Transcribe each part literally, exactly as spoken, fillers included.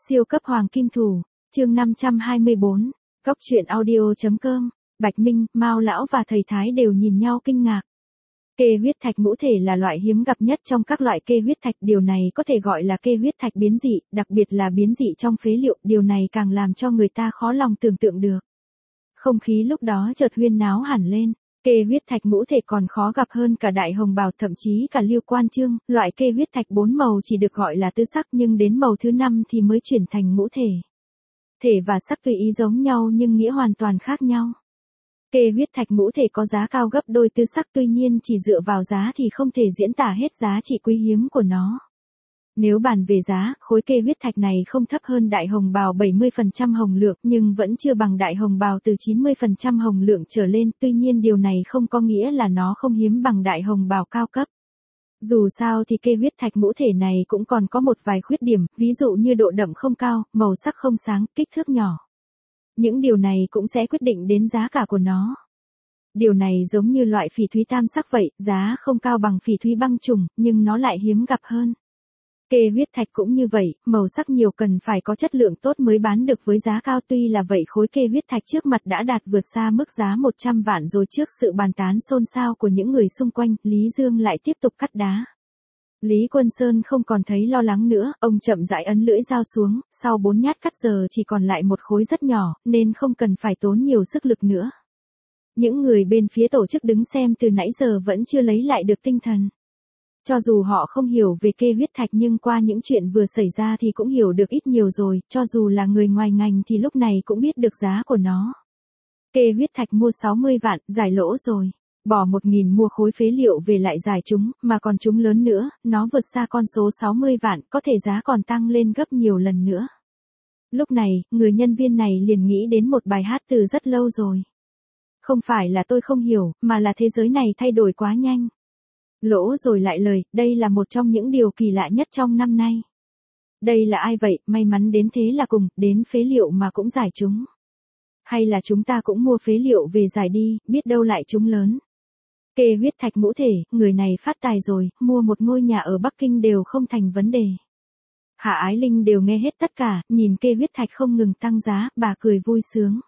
Siêu cấp hoàng kim thủ, chương năm trăm hai mươi bốn, Cóc truyện audio.com, Bạch Minh, Mao Lão và thầy Thái đều nhìn nhau kinh ngạc. Kê huyết thạch ngũ thể là loại hiếm gặp nhất trong các loại kê huyết thạch, điều này có thể gọi là kê huyết thạch biến dị, đặc biệt là biến dị trong phế liệu, điều này càng làm cho người ta khó lòng tưởng tượng được. Không khí lúc đó chợt huyên náo hẳn lên. Kê huyết thạch ngũ thể còn khó gặp hơn cả đại hồng bào, thậm chí cả Lưu Quan Chương, loại kê huyết thạch bốn màu chỉ được gọi là tứ sắc, nhưng đến màu thứ năm thì mới chuyển thành ngũ thể. Thể và sắc tùy ý giống nhau nhưng nghĩa hoàn toàn khác nhau. Kê huyết thạch ngũ thể có giá cao gấp đôi tứ sắc, tuy nhiên chỉ dựa vào giá thì không thể diễn tả hết giá trị quý hiếm của nó. Nếu bàn về giá, khối kê huyết thạch này không thấp hơn đại hồng bào bảy mươi phần trăm hồng lượng, nhưng vẫn chưa bằng đại hồng bào từ chín mươi phần trăm hồng lượng trở lên, tuy nhiên điều này không có nghĩa là nó không hiếm bằng đại hồng bào cao cấp. Dù sao thì kê huyết thạch ngũ thể này cũng còn có một vài khuyết điểm, ví dụ như độ đậm không cao, màu sắc không sáng, kích thước nhỏ. Những điều này cũng sẽ quyết định đến giá cả của nó. Điều này giống như loại phỉ thúy tam sắc vậy, giá không cao bằng phỉ thúy băng trùng, nhưng nó lại hiếm gặp hơn. Kê huyết thạch cũng như vậy, màu sắc nhiều cần phải có chất lượng tốt mới bán được với giá cao, tuy là vậy khối kê huyết thạch trước mặt đã đạt vượt xa mức giá một trăm vạn rồi. Trước sự bàn tán xôn xao của những người xung quanh, Lý Dương lại tiếp tục cắt đá. Lý Quân Sơn không còn thấy lo lắng nữa, ông chậm rãi ấn lưỡi dao xuống, sau bốn nhát cắt giờ chỉ còn lại một khối rất nhỏ, nên không cần phải tốn nhiều sức lực nữa. Những người bên phía tổ chức đứng xem từ nãy giờ vẫn chưa lấy lại được tinh thần. Cho dù họ không hiểu về kê huyết thạch nhưng qua những chuyện vừa xảy ra thì cũng hiểu được ít nhiều rồi, cho dù là người ngoài ngành thì lúc này cũng biết được giá của nó. Kê huyết thạch mua sáu mươi vạn, giải lỗ rồi. Bỏ một nghìn mua khối phế liệu về lại giải chúng, mà còn chúng lớn nữa, nó vượt xa con số sáu mươi vạn, có thể giá còn tăng lên gấp nhiều lần nữa. Lúc này, người nhân viên này liền nghĩ đến một bài hát từ rất lâu rồi. Không phải là tôi không hiểu, mà là thế giới này thay đổi quá nhanh. Lỗ rồi lại lời, đây là một trong những điều kỳ lạ nhất trong năm nay. Đây là ai vậy, may mắn đến thế là cùng, đến phế liệu mà cũng giải chúng. Hay là chúng ta cũng mua phế liệu về giải đi, biết đâu lại chúng lớn. Kê huyết thạch ngũ thể, người này phát tài rồi, mua một ngôi nhà ở Bắc Kinh đều không thành vấn đề. Hạ Ái Linh đều nghe hết tất cả, nhìn kê huyết thạch không ngừng tăng giá, bà cười vui sướng.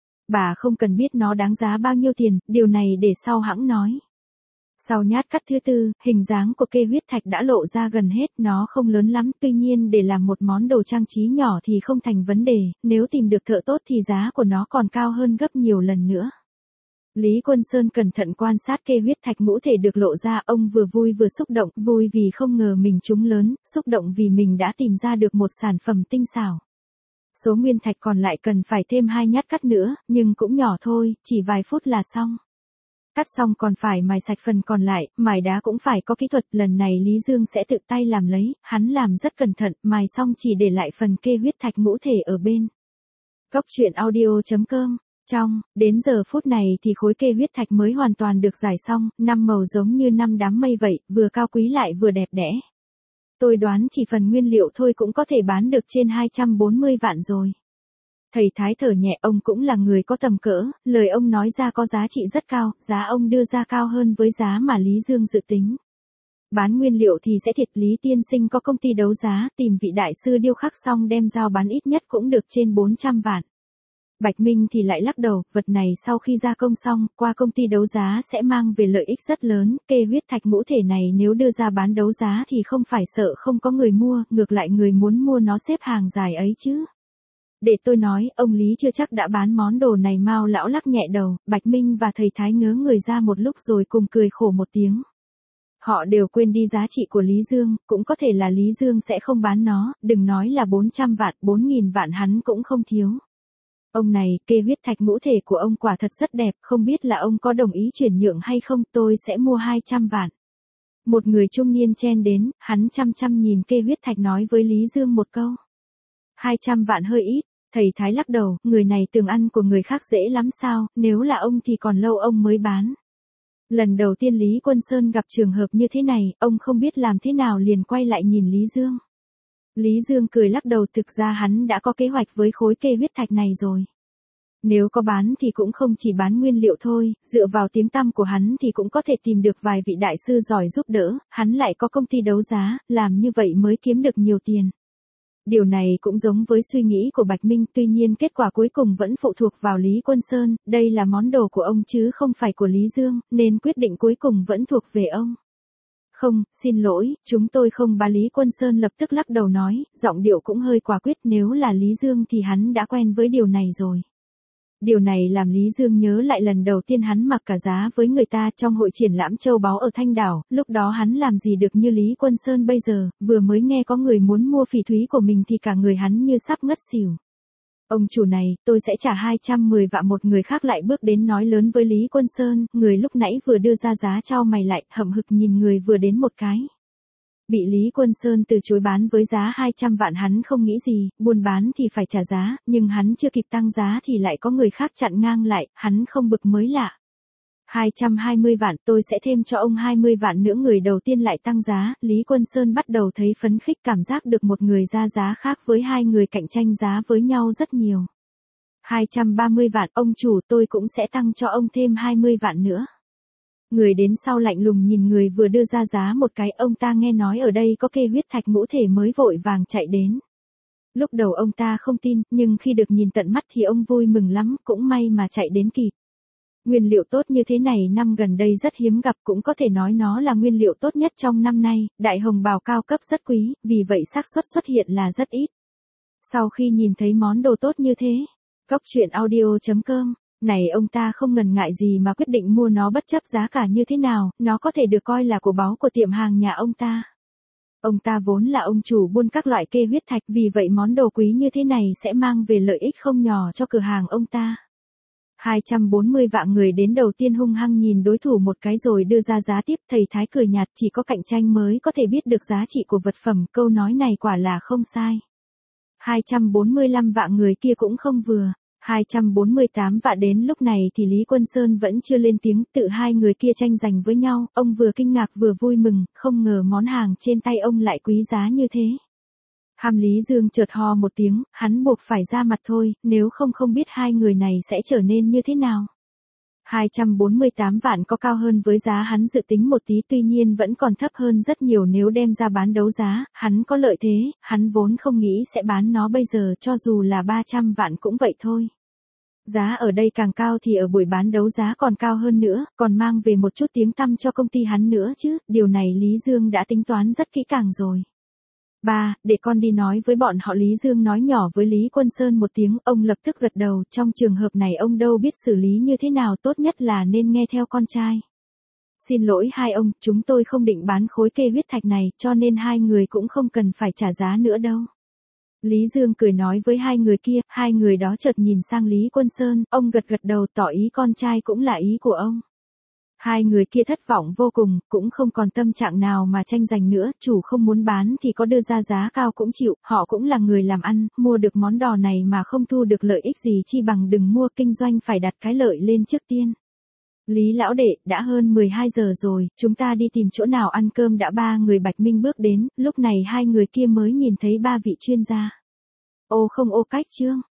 Bà không cần biết nó đáng giá bao nhiêu tiền, điều này để sau hãng nói. Sau nhát cắt thứ tư, hình dáng của kê huyết thạch đã lộ ra gần hết, nó không lớn lắm, tuy nhiên để làm một món đồ trang trí nhỏ thì không thành vấn đề, nếu tìm được thợ tốt thì giá của nó còn cao hơn gấp nhiều lần nữa. Lý Quân Sơn cẩn thận quan sát kê huyết thạch ngũ thể được lộ ra, ông vừa vui vừa xúc động, vui vì không ngờ mình trúng lớn, xúc động vì mình đã tìm ra được một sản phẩm tinh xảo. Số nguyên thạch còn lại cần phải thêm hai nhát cắt nữa, nhưng cũng nhỏ thôi, chỉ vài phút là xong. Cắt xong còn phải mài sạch phần còn lại, mài đá cũng phải có kỹ thuật, lần này Lý Dương sẽ tự tay làm lấy, hắn làm rất cẩn thận, mài xong chỉ để lại phần kê huyết thạch ngũ thể ở bên. Cóc truyện audio.com. Trong, đến giờ phút này thì khối kê huyết thạch mới hoàn toàn được giải xong, năm màu giống như năm đám mây vậy, vừa cao quý lại vừa đẹp đẽ. Tôi đoán chỉ phần nguyên liệu thôi cũng có thể bán được trên hai trăm bốn mươi vạn rồi. Thầy Thái thở nhẹ, ông cũng là người có tầm cỡ, lời ông nói ra có giá trị rất cao, giá ông đưa ra cao hơn với giá mà Lý Dương dự tính. Bán nguyên liệu thì sẽ thiệt, Lý tiên sinh có công ty đấu giá, tìm vị đại sư điêu khắc xong đem giao bán ít nhất cũng được trên bốn trăm vạn. Bạch Minh thì lại lắc đầu, vật này sau khi gia công xong, qua công ty đấu giá sẽ mang về lợi ích rất lớn, kê huyết thạch ngũ thể này nếu đưa ra bán đấu giá thì không phải sợ không có người mua, ngược lại người muốn mua nó xếp hàng dài ấy chứ. Để tôi nói, ông Lý chưa chắc đã bán món đồ này. Mao Lão lắc nhẹ đầu, Bạch Minh và thầy Thái ngớ người ra một lúc rồi cùng cười khổ một tiếng. Họ đều quên đi giá trị của Lý Dương, cũng có thể là Lý Dương sẽ không bán nó, đừng nói là bốn trăm vạn, bốn nghìn vạn hắn cũng không thiếu. Ông này, kê huyết thạch ngũ thể của ông quả thật rất đẹp, không biết là ông có đồng ý chuyển nhượng hay không, tôi sẽ mua hai trăm vạn. Một người trung niên chen đến, hắn chăm chăm nhìn kê huyết thạch nói với Lý Dương một câu. hai trăm vạn hơi ít, thầy Thái lắc đầu, người này tưởng ăn của người khác dễ lắm sao, nếu là ông thì còn lâu ông mới bán. Lần đầu tiên Lý Quân Sơn gặp trường hợp như thế này, ông không biết làm thế nào liền quay lại nhìn Lý Dương. Lý Dương cười lắc đầu, thực ra hắn đã có kế hoạch với khối kê huyết thạch này rồi. Nếu có bán thì cũng không chỉ bán nguyên liệu thôi, dựa vào tiếng tăm của hắn thì cũng có thể tìm được vài vị đại sư giỏi giúp đỡ, hắn lại có công ty đấu giá, làm như vậy mới kiếm được nhiều tiền. Điều này cũng giống với suy nghĩ của Bạch Minh, tuy nhiên kết quả cuối cùng vẫn phụ thuộc vào Lý Quân Sơn, đây là món đồ của ông chứ không phải của Lý Dương, nên quyết định cuối cùng vẫn thuộc về ông. Không, xin lỗi, chúng tôi không. Bà Lý Quân Sơn lập tức lắc đầu nói, giọng điệu cũng hơi quả quyết, nếu là Lý Dương thì hắn đã quen với điều này rồi. Điều này làm Lý Dương nhớ lại lần đầu tiên hắn mặc cả giá với người ta trong hội triển lãm châu báu ở Thanh Đảo, lúc đó hắn làm gì được như Lý Quân Sơn bây giờ, vừa mới nghe có người muốn mua phỉ thúy của mình thì cả người hắn như sắp ngất xỉu. Ông chủ này, tôi sẽ trả hai trăm mười vạn. Một người khác lại bước đến nói lớn với Lý Quân Sơn, người lúc nãy vừa đưa ra giá chau mày lại, hậm hực nhìn người vừa đến một cái. Bị Lý Quân Sơn từ chối bán với giá hai trăm vạn, hắn không nghĩ gì, buôn bán thì phải trả giá, nhưng hắn chưa kịp tăng giá thì lại có người khác chặn ngang lại, hắn không bực mới lạ. hai trăm hai mươi vạn, tôi sẽ thêm cho ông hai mươi vạn nữa. Người đầu tiên lại tăng giá, Lý Quân Sơn bắt đầu thấy phấn khích, cảm giác được một người ra giá khác với hai người cạnh tranh giá với nhau rất nhiều. hai trăm ba mươi vạn, ông chủ, tôi cũng sẽ tăng cho ông thêm hai mươi vạn nữa. Người đến sau lạnh lùng nhìn người vừa đưa ra giá một cái, ông ta nghe nói ở đây có kê huyết thạch ngũ thể mới vội vàng chạy đến. Lúc đầu ông ta không tin, nhưng khi được nhìn tận mắt thì ông vui mừng lắm, cũng may mà chạy đến kịp. Nguyên liệu tốt như thế này năm gần đây rất hiếm gặp, cũng có thể nói nó là nguyên liệu tốt nhất trong năm nay, đại hồng bào cao cấp rất quý, vì vậy xác suất xuất hiện là rất ít. Sau khi nhìn thấy món đồ tốt như thế, Cốc Truyện Audio chấm com, này ông ta không ngần ngại gì mà quyết định mua nó bất chấp giá cả như thế nào, nó có thể được coi là của báu của tiệm hàng nhà ông ta. Ông ta vốn là ông chủ buôn các loại kê huyết thạch, vì vậy món đồ quý như thế này sẽ mang về lợi ích không nhỏ cho cửa hàng ông ta. hai trăm bốn mươi vạn. Người đến đầu tiên hung hăng nhìn đối thủ một cái rồi đưa ra giá tiếp. Thầy Thái cười nhạt, chỉ có cạnh tranh mới có thể biết được giá trị của vật phẩm, câu nói này quả là không sai. hai trăm bốn mươi lăm vạn. Người kia cũng không vừa. hai trăm bốn mươi tám vạn. Đến lúc này thì Lý Quân Sơn vẫn chưa lên tiếng, tự hai người kia tranh giành với nhau, ông vừa kinh ngạc vừa vui mừng, không ngờ món hàng trên tay ông lại quý giá như thế. Ham Lý Dương chợt ho một tiếng, hắn buộc phải ra mặt thôi, nếu không không biết hai người này sẽ trở nên như thế nào. hai trăm bốn mươi tám vạn có cao hơn với giá hắn dự tính một tí, tuy nhiên vẫn còn thấp hơn rất nhiều. Nếu đem ra bán đấu giá, hắn có lợi thế, hắn vốn không nghĩ sẽ bán nó bây giờ, cho dù là ba trăm vạn cũng vậy thôi. Giá ở đây càng cao thì ở buổi bán đấu giá còn cao hơn nữa, còn mang về một chút tiếng tăm cho công ty hắn nữa chứ, điều này Lý Dương đã tính toán rất kỹ càng rồi. Ba, để con đi nói với bọn họ. Lý Dương nói nhỏ với Lý Quân Sơn một tiếng, ông lập tức gật đầu, trong trường hợp này ông đâu biết xử lý như thế nào, tốt nhất là nên nghe theo con trai. Xin lỗi hai ông, chúng tôi không định bán khối kê huyết thạch này, cho nên hai người cũng không cần phải trả giá nữa đâu. Lý Dương cười nói với hai người kia, hai người đó chợt nhìn sang Lý Quân Sơn, ông gật gật đầu tỏ ý con trai cũng là ý của ông. Hai người kia thất vọng vô cùng, cũng không còn tâm trạng nào mà tranh giành nữa, chủ không muốn bán thì có đưa ra giá cao cũng chịu, họ cũng là người làm ăn, mua được món đồ này mà không thu được lợi ích gì chi bằng đừng mua, kinh doanh phải đặt cái lợi lên trước tiên. Lý lão đệ, đã hơn mười hai giờ rồi, chúng ta đi tìm chỗ nào ăn cơm đã. Ba người Bạch Minh bước đến, lúc này hai người kia mới nhìn thấy ba vị chuyên gia. Ô không ô cách chương.